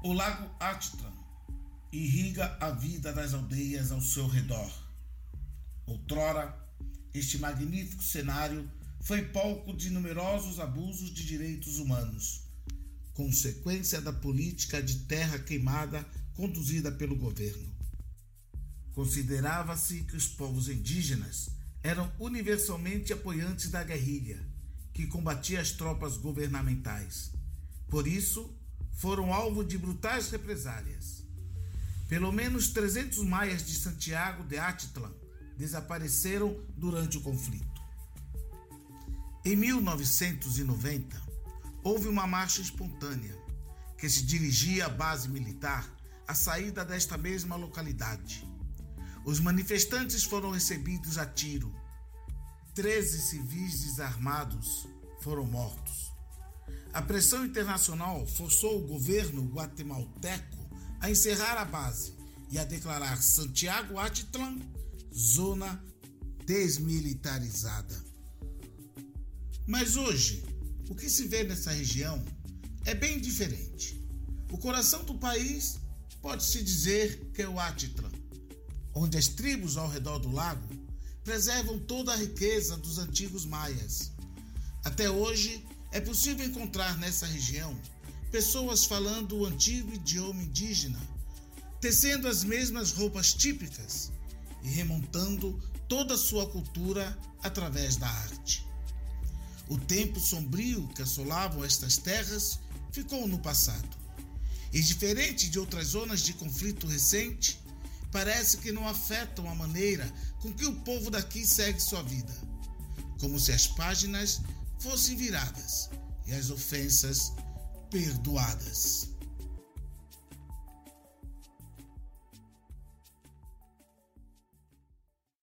O lago Atitlan irriga a vida das aldeias ao seu redor. Outrora, este magnífico cenário foi palco de numerosos abusos de direitos humanos, consequência da política de terra queimada conduzida pelo governo. Considerava-se que os povos indígenas eram universalmente apoiantes da guerrilha, que combatia as tropas governamentais. Por isso, foram alvo de brutais represálias. Pelo menos 300 maias de Santiago de Atitlan desapareceram durante o conflito. Em 1990, houve uma marcha espontânea que se dirigia à base militar à saída desta mesma localidade. Os manifestantes foram recebidos a tiro. 13 civis desarmados foram mortos. A pressão internacional forçou o governo guatemalteco a encerrar a base e a declarar Santiago Atitlan zona desmilitarizada. Mas hoje, o que se vê nessa região é bem diferente. O coração do país pode-se dizer que é o Atitlan, onde as tribos ao redor do lago preservam toda a riqueza dos antigos maias. Até hoje, é possível encontrar nessa região pessoas falando o antigo idioma indígena, tecendo as mesmas roupas típicas e remontando toda a sua cultura através da arte. O tempo sombrio que assolavam estas terras ficou no passado. E diferente de outras zonas de conflito recente, parece que não afetam a maneira com que o povo daqui segue sua vida, como se as páginas fossem viradas e as ofensas perdoadas.